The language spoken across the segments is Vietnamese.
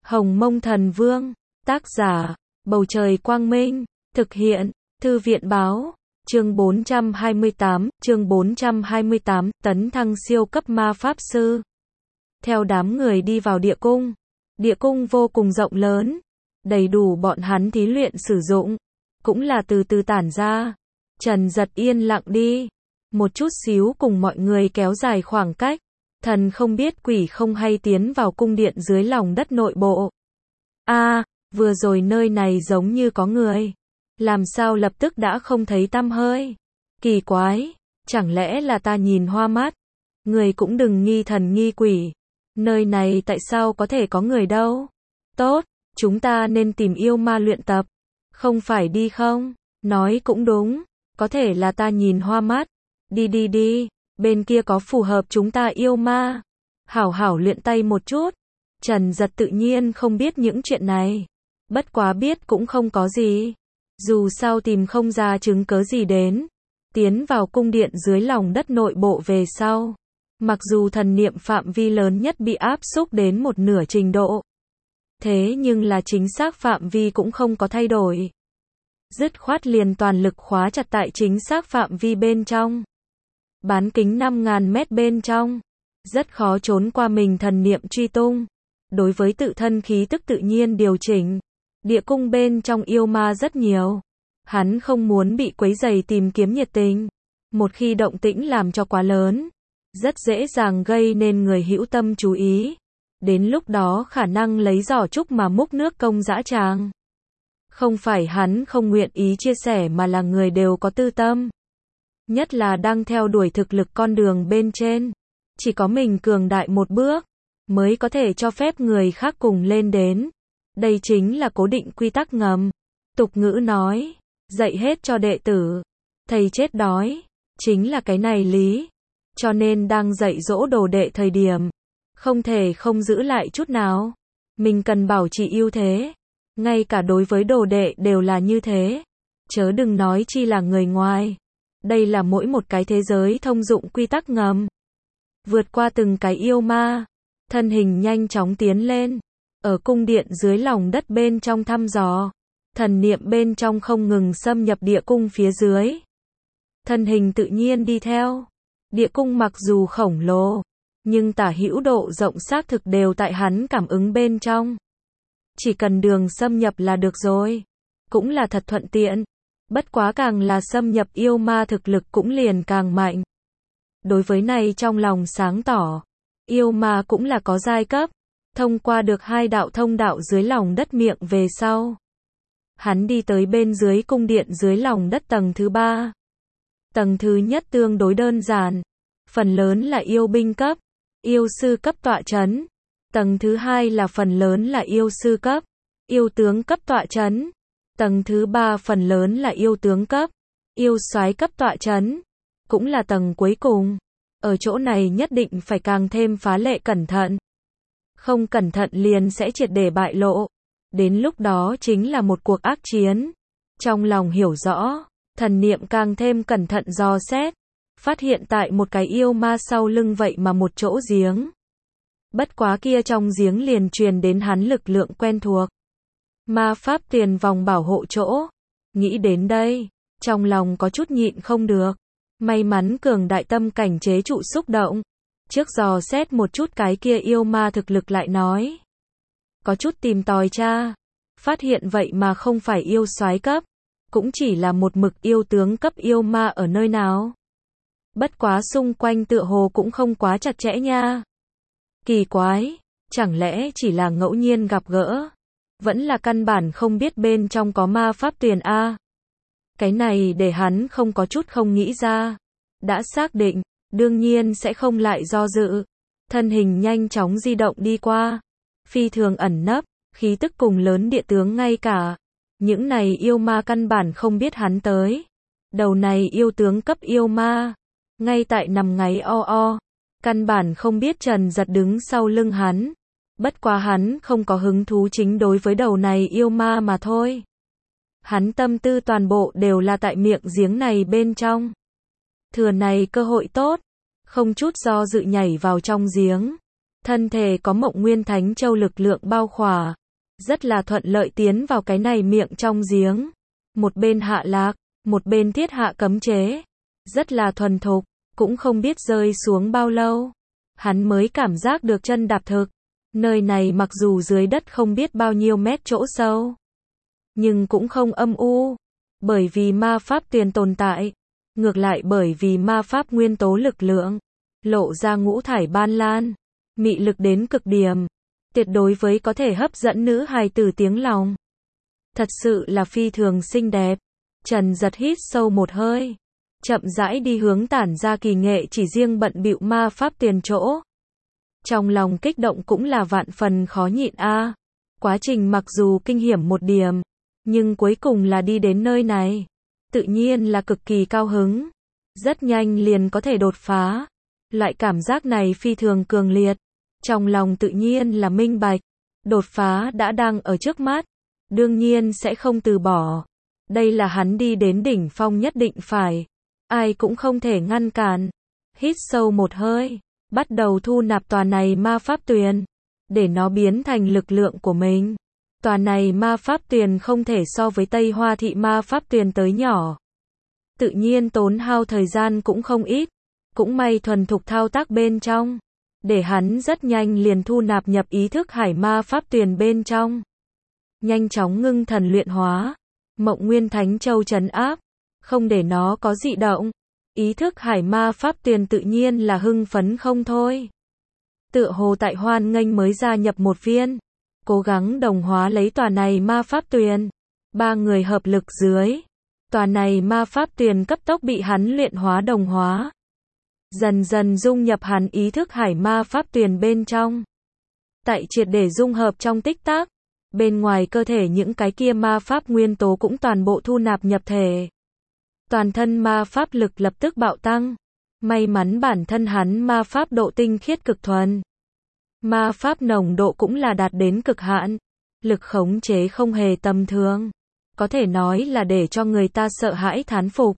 Hồng Mông Thần Vương, tác giả, Bầu Trời Quang Minh, thực hiện, Thư viện Báo, chương 428, tấn thăng siêu cấp ma pháp sư. Theo đám người đi vào địa cung vô cùng rộng lớn, đầy đủ bọn hắn thí luyện sử dụng, cũng là từ từ tản ra. Trần Giật yên lặng đi, một chút xíu cùng mọi người kéo dài khoảng cách, thần không biết quỷ không hay tiến vào cung điện dưới lòng đất nội bộ. Vừa rồi nơi này giống như có người, làm sao lập tức đã không thấy tăm hơi? Kỳ quái, chẳng lẽ là ta nhìn hoa mắt? Người cũng đừng nghi thần nghi quỷ, nơi này tại sao có thể có người đâu? Tốt, chúng ta nên tìm yêu ma luyện tập, không phải đi không? Nói cũng đúng, có thể là ta nhìn hoa mắt. Đi, bên kia có phù hợp chúng ta yêu ma. Hảo hảo luyện tay một chút. Trần Giật tự nhiên không biết những chuyện này. Bất quá biết cũng không có gì. Dù sao tìm không ra chứng cớ gì đến. Tiến vào cung điện dưới lòng đất nội bộ về sau. Mặc dù thần niệm phạm vi lớn nhất bị áp xúc đến một nửa trình độ. Thế nhưng là chính xác phạm vi cũng không có thay đổi. Dứt khoát liền toàn lực khóa chặt tại chính xác phạm vi bên trong. Bán kính 5.000 mét bên trong. Rất khó trốn qua mình thần niệm truy tung. Đối với tự thân khí tức tự nhiên điều chỉnh. Địa cung bên trong yêu ma rất nhiều. Hắn không muốn bị quấy rầy tìm kiếm nhiệt tình. Một khi động tĩnh làm cho quá lớn, rất dễ dàng gây nên người hữu tâm chú ý. Đến lúc đó khả năng lấy giỏ trúc mà múc nước công dã tràng. Không phải hắn không nguyện ý chia sẻ mà là người đều có tư tâm. Nhất là đang theo đuổi thực lực con đường bên trên. Chỉ có mình cường đại một bước, mới có thể cho phép người khác cùng lên đến. Đây chính là cố định quy tắc ngầm. Tục ngữ nói, dạy hết cho đệ tử, thầy chết đói. Chính là cái này lý. Cho nên đang dạy dỗ đồ đệ thời điểm, không thể không giữ lại chút nào. Mình cần bảo trì ưu thế. Ngay cả đối với đồ đệ đều là như thế. Chớ đừng nói chi là người ngoài. Đây là mỗi một cái thế giới thông dụng quy tắc ngầm. Vượt qua từng cái yêu ma, thân hình nhanh chóng tiến lên. Ở cung điện dưới lòng đất bên trong thăm dò. Thần niệm bên trong không ngừng xâm nhập địa cung phía dưới. Thân hình tự nhiên đi theo. Địa cung mặc dù khổng lồ, nhưng tả hữu độ rộng xác thực đều tại hắn cảm ứng bên trong. Chỉ cần đường xâm nhập là được rồi. Cũng là thật thuận tiện. Bất quá càng là xâm nhập yêu ma thực lực cũng liền càng mạnh. Đối với này trong lòng sáng tỏ. Yêu ma cũng là có giai cấp. Thông qua được 2 đạo thông đạo dưới lòng đất miệng về sau. Hắn đi tới bên dưới cung điện dưới lòng đất tầng thứ 3. Tầng thứ nhất tương đối đơn giản. Phần lớn là yêu binh cấp, yêu sư cấp tọa trấn. Tầng thứ 2 là phần lớn là yêu sư cấp, yêu tướng cấp tọa trấn. Tầng thứ 3 phần lớn là yêu tướng cấp, yêu soái cấp tọa trấn. Cũng là tầng cuối cùng. Ở chỗ này nhất định phải càng thêm phá lệ cẩn thận. Không cẩn thận liền sẽ triệt để bại lộ. Đến lúc đó chính là một cuộc ác chiến. Trong lòng hiểu rõ, thần niệm càng thêm cẩn thận dò xét. Phát hiện tại một cái yêu ma sau lưng vậy mà một chỗ giếng. Bất quá kia trong giếng liền truyền đến hắn lực lượng quen thuộc. Ma pháp tiền vòng bảo hộ chỗ. Nghĩ đến đây, trong lòng có chút nhịn không được. May mắn cường đại tâm cảnh chế trụ xúc động. Trước dò xét một chút cái kia yêu ma thực lực lại nói. Có chút tìm tòi tra. Phát hiện vậy mà không phải yêu soái cấp. Cũng chỉ là một mực yêu tướng cấp yêu ma ở nơi nào. Bất quá xung quanh tựa hồ cũng không quá chặt chẽ nha. Kỳ quái, chẳng lẽ chỉ là ngẫu nhiên gặp gỡ? Vẫn là căn bản không biết bên trong có ma pháp tuyền a. Cái này để hắn không có chút không nghĩ ra. Đã xác định, đương nhiên sẽ không lại do dự. Thân hình nhanh chóng di động đi qua. Phi thường ẩn nấp, khí tức cùng lớn địa tướng ngay cả. Những này yêu ma căn bản không biết hắn tới. Đầu này yêu tướng cấp yêu ma. Ngay tại nằm ngáy o. Căn bản không biết Trần Giật đứng sau lưng hắn. Bất quá hắn không có hứng thú chính đối với đầu này yêu ma mà thôi. Hắn tâm tư toàn bộ đều là tại miệng giếng này bên trong. Thừa này cơ hội tốt. Không chút do dự nhảy vào trong giếng. Thân thể có Mộng Nguyên Thánh Châu lực lượng bao khỏa, rất là thuận lợi tiến vào cái này miệng trong giếng. Một bên hạ lạc, một bên thiết hạ cấm chế, rất là thuần thục, cũng không biết rơi xuống bao lâu. Hắn mới cảm giác được chân đạp thực. Nơi này mặc dù dưới đất không biết bao nhiêu mét chỗ sâu, nhưng cũng không âm u, bởi vì ma pháp tuyền tồn tại. Ngược lại bởi vì ma pháp nguyên tố lực lượng, lộ ra ngũ thải ban lan, mị lực đến cực điểm, tuyệt đối với có thể hấp dẫn nữ hài tử tiếng lòng. Thật sự là phi thường xinh đẹp. Trần Giật hít sâu một hơi, chậm rãi đi hướng tản ra kỳ nghệ chỉ riêng bận bịu ma pháp tuyền chỗ. Trong lòng kích động cũng là vạn phần khó nhịn a. Quá trình mặc dù kinh hiểm một điểm, nhưng cuối cùng là đi đến nơi này, tự nhiên là cực kỳ cao hứng. Rất nhanh liền có thể đột phá. Loại cảm giác này phi thường cường liệt. Trong lòng tự nhiên là minh bạch, đột phá đã đang ở trước mắt, đương nhiên sẽ không từ bỏ. Đây là hắn đi đến đỉnh phong nhất định phải, ai cũng không thể ngăn cản. Hít sâu một hơi, bắt đầu thu nạp tòa này ma pháp tuyền, để nó biến thành lực lượng của mình. Tòa này ma pháp tuyền không thể so với Tây Hoa thị ma pháp tuyền tới nhỏ. Tự nhiên tốn hao thời gian cũng không ít, cũng may thuần thục thao tác bên trong, để hắn rất nhanh liền thu nạp nhập ý thức hải ma pháp tuyền bên trong. Nhanh chóng ngưng thần luyện hóa, Mộng Nguyên Thánh Châu trấn áp, không để nó có dị động. Ý thức hải ma pháp tuyền tự nhiên là hưng phấn không thôi. Tựa hồ tại hoan nghênh mới gia nhập một viên, cố gắng đồng hóa lấy tòa này ma pháp tuyền. Ba người hợp lực dưới, tòa này ma pháp tuyền cấp tốc bị hắn luyện hóa đồng hóa. Dần dần dung nhập hắn ý thức hải ma pháp tuyền bên trong. Tại triệt để dung hợp trong tích tắc, bên ngoài cơ thể những cái kia ma pháp nguyên tố cũng toàn bộ thu nạp nhập thể. Toàn thân ma pháp lực lập tức bạo tăng. May mắn bản thân hắn ma pháp độ tinh khiết cực thuần. Ma pháp nồng độ cũng là đạt đến cực hạn. Lực khống chế không hề tầm thường. Có thể nói là để cho người ta sợ hãi thán phục.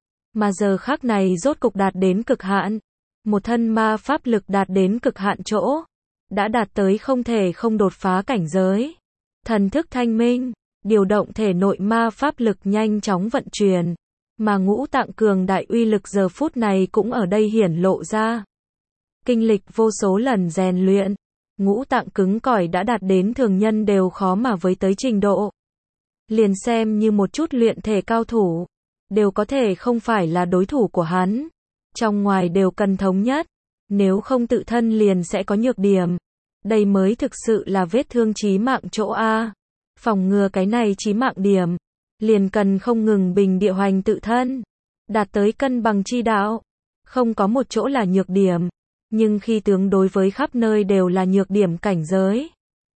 Mà giờ khắc này rốt cục đạt đến cực hạn. Một thân ma pháp lực đạt đến cực hạn chỗ. Đã đạt tới không thể không đột phá cảnh giới. Thần thức thanh minh, điều động thể nội ma pháp lực nhanh chóng vận chuyển. Mà ngũ tạng cường đại uy lực giờ phút này cũng ở đây hiển lộ ra. Kinh lịch vô số lần rèn luyện, ngũ tạng cứng cỏi đã đạt đến thường nhân đều khó mà với tới trình độ. Liền xem như một chút luyện thể cao thủ, đều có thể không phải là đối thủ của hắn. Trong ngoài đều cần thống nhất, nếu không tự thân liền sẽ có nhược điểm. Đây mới thực sự là vết thương chí mạng chỗ A. Phòng ngừa cái này chí mạng điểm, liền cần không ngừng bình địa hoành tự thân, đạt tới cân bằng chi đạo. Không có một chỗ là nhược điểm, nhưng khi tướng đối với khắp nơi đều là nhược điểm cảnh giới.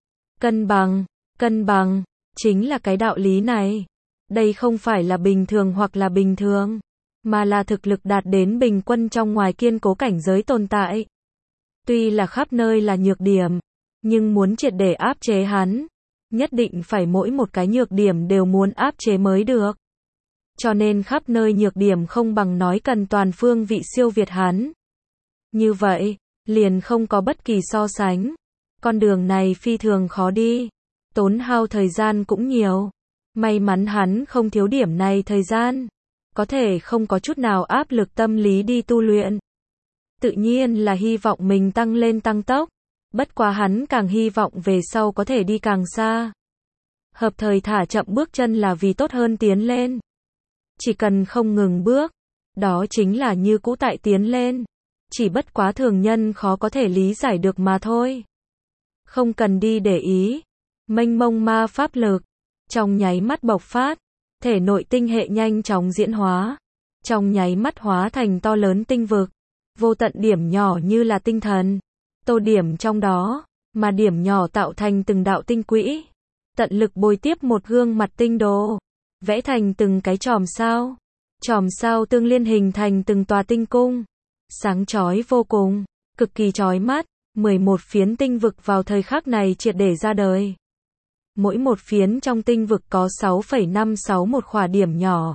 Cân bằng, chính là cái đạo lý này. Đây không phải là bình thường hoặc là bình thường, mà là thực lực đạt đến bình quân trong ngoài kiên cố cảnh giới tồn tại. Tuy là khắp nơi là nhược điểm, nhưng muốn triệt để áp chế hắn, nhất định phải mỗi một cái nhược điểm đều muốn áp chế mới được. Cho nên khắp nơi nhược điểm không bằng nói cần toàn phương vị siêu việt hắn. Như vậy, liền không có bất kỳ so sánh. Con đường này phi thường khó đi, tốn hao thời gian cũng nhiều. May mắn hắn không thiếu điểm này thời gian, có thể không có chút nào áp lực tâm lý đi tu luyện. Tự nhiên là hy vọng mình tăng lên tăng tốc. Bất quá hắn càng hy vọng về sau có thể đi càng xa. Hợp thời thả chậm bước chân là vì tốt hơn tiến lên. Chỉ cần không ngừng bước, đó chính là như cũ tại tiến lên. Chỉ bất quá thường nhân khó có thể lý giải được mà thôi. Không cần đi để ý. Mênh mông ma pháp lực, trong nháy mắt bộc phát, thể nội tinh hệ nhanh chóng diễn hóa. Trong nháy mắt hóa thành to lớn tinh vực. Vô tận điểm nhỏ như là tinh thần. Tô điểm trong đó, mà điểm nhỏ tạo thành từng đạo tinh quỹ. Tận lực bồi tiếp một gương mặt tinh đồ, vẽ thành từng cái chòm sao. Chòm sao tương liên hình thành từng tòa tinh cung. Sáng chói vô cùng, cực kỳ chói mắt. 11 phiến tinh vực vào thời khắc này triệt để ra đời. Mỗi một phiến trong tinh vực có 6,561 khỏa điểm nhỏ.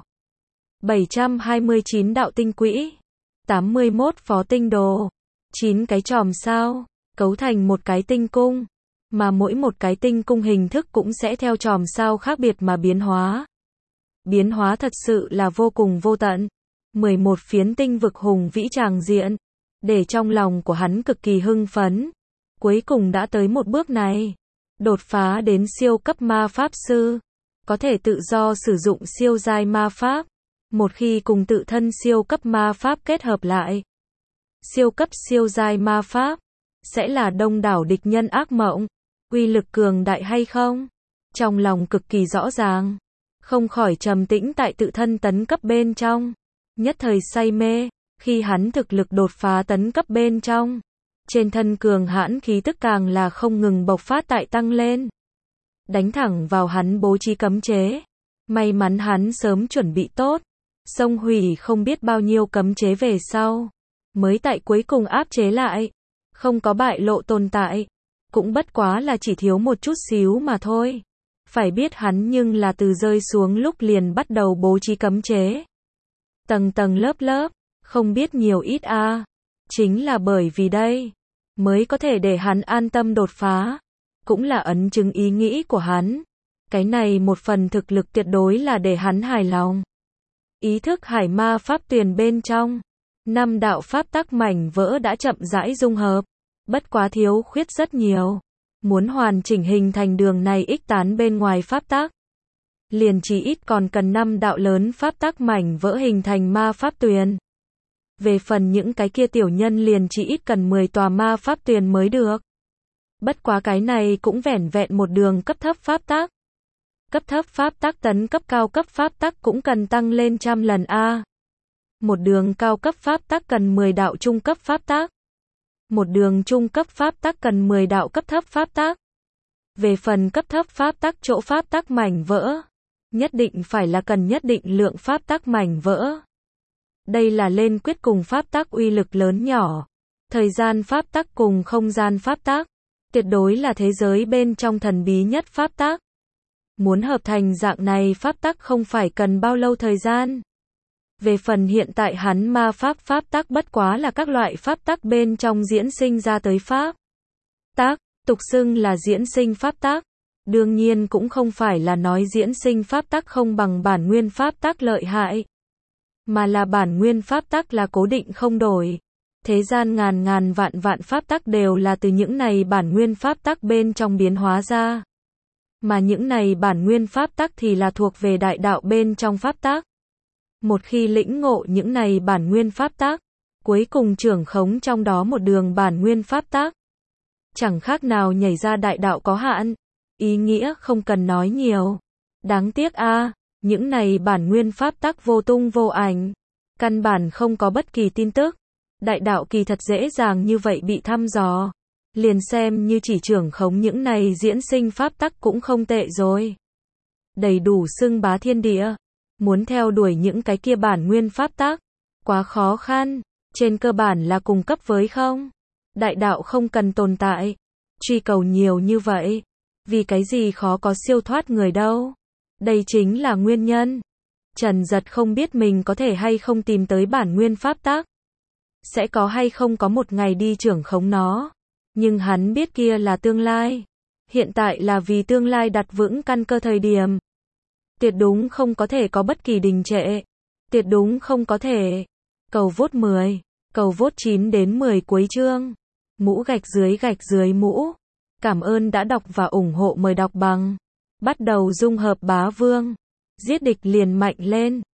729 đạo tinh quỹ. 81 phó tinh đồ. 9 cái chòm sao. cấu thành một cái tinh cung, mà mỗi một cái tinh cung hình thức cũng sẽ theo chòm sao khác biệt mà biến hóa. Biến hóa thật sự là vô cùng vô tận. 11 phiến tinh vực hùng vĩ tràng diện, để trong lòng của hắn cực kỳ hưng phấn. Cuối cùng đã tới một bước này, đột phá đến siêu cấp ma pháp sư, có thể tự do sử dụng siêu giai ma pháp. Một khi cùng tự thân siêu cấp ma pháp kết hợp lại, siêu cấp siêu giai ma pháp sẽ là đông đảo địch nhân ác mộng. Uy lực cường đại hay không? Trong lòng cực kỳ rõ ràng, không khỏi trầm tĩnh tại tự thân tấn cấp bên trong, nhất thời say mê. Khi hắn thực lực đột phá tấn cấp bên trong, trên thân cường hãn khí tức càng là không ngừng bộc phát tại tăng lên, đánh thẳng vào hắn bố trí cấm chế. May mắn hắn sớm chuẩn bị tốt, xông hủy không biết bao nhiêu cấm chế về sau, mới tại cuối cùng áp chế lại, không có bại lộ tồn tại, cũng bất quá là chỉ thiếu một chút xíu mà thôi. Phải biết hắn nhưng là từ rơi xuống lúc liền bắt đầu bố trí cấm chế, tầng tầng lớp lớp, không biết nhiều ít a. Chính là bởi vì đây, mới có thể để hắn an tâm đột phá, cũng là ấn chứng ý nghĩ của hắn. Cái này một phần thực lực tuyệt đối là để hắn hài lòng. Ý thức hải ma pháp tuyền bên trong, 5 đạo pháp tắc mảnh vỡ đã chậm rãi dung hợp, bất quá thiếu khuyết rất nhiều. Muốn hoàn chỉnh hình thành đường này ích tán bên ngoài pháp tắc, liền chỉ ít còn cần 5 đạo lớn pháp tắc mảnh vỡ hình thành ma pháp tuyền. Về phần những cái kia tiểu nhân liền chỉ ít cần 10 tòa ma pháp tuyền mới được. Bất quá cái này cũng vẻn vẹn một đường cấp thấp pháp tắc. Cấp thấp pháp tắc tấn cấp cao cấp pháp tắc cũng cần tăng lên trăm lần a. Một đường cao cấp pháp tắc cần 10 đạo trung cấp pháp tắc. Một đường trung cấp pháp tắc cần 10 đạo cấp thấp pháp tắc. Về phần cấp thấp pháp tắc chỗ pháp tắc mảnh vỡ, nhất định phải là cần nhất định lượng pháp tắc mảnh vỡ. Đây là lên quyết cùng pháp tắc uy lực lớn nhỏ. Thời gian pháp tắc cùng không gian pháp tắc, tuyệt đối là thế giới bên trong thần bí nhất pháp tắc. Muốn hợp thành dạng này pháp tắc không phải cần bao lâu thời gian. Về phần hiện tại hắn ma pháp tắc bất quá là các loại pháp tắc bên trong diễn sinh ra tới pháp tắc, tục xưng là diễn sinh pháp tắc. Đương nhiên cũng không phải là nói diễn sinh pháp tắc không bằng bản nguyên pháp tắc lợi hại, mà là bản nguyên pháp tắc là cố định không đổi. Thế gian ngàn ngàn vạn vạn pháp tắc đều là từ những này bản nguyên pháp tắc bên trong biến hóa ra. Mà những này bản nguyên pháp tắc thì là thuộc về đại đạo bên trong pháp tắc. Một khi lĩnh ngộ những này bản nguyên pháp tắc, cuối cùng trưởng khống trong đó một đường bản nguyên pháp tắc, chẳng khác nào nhảy ra đại đạo có hạn. Ý nghĩa không cần nói nhiều. Đáng tiếc a, những này bản nguyên pháp tắc vô tung vô ảnh, căn bản không có bất kỳ tin tức. Đại đạo kỳ thật dễ dàng như vậy bị thăm dò, liền xem như chỉ trưởng khống những này diễn sinh pháp tắc cũng không tệ rồi. Đầy đủ xưng bá thiên địa. Muốn theo đuổi những cái kia bản nguyên pháp tắc, quá khó khăn, trên cơ bản là cùng cấp với không. Đại đạo không cần tồn tại, truy cầu nhiều như vậy, vì cái gì khó có siêu thoát người đâu. Đây chính là nguyên nhân. Trần Giật không biết mình có thể hay không tìm tới bản nguyên pháp tắc, sẽ có hay không có một ngày đi trưởng khống nó. Nhưng hắn biết kia là tương lai. Hiện tại là vì tương lai đặt vững căn cơ thời điểm. Tuyệt đúng không có thể có bất kỳ đình trệ. Tuyệt đúng không có thể. Cầu vote 10, cầu vote 9 đến 10 cuối chương. Mũ gạch dưới mũ. Cảm ơn đã đọc và ủng hộ, mời đọc bằng. Bắt đầu dung hợp bá vương. Giết địch liền mạnh lên.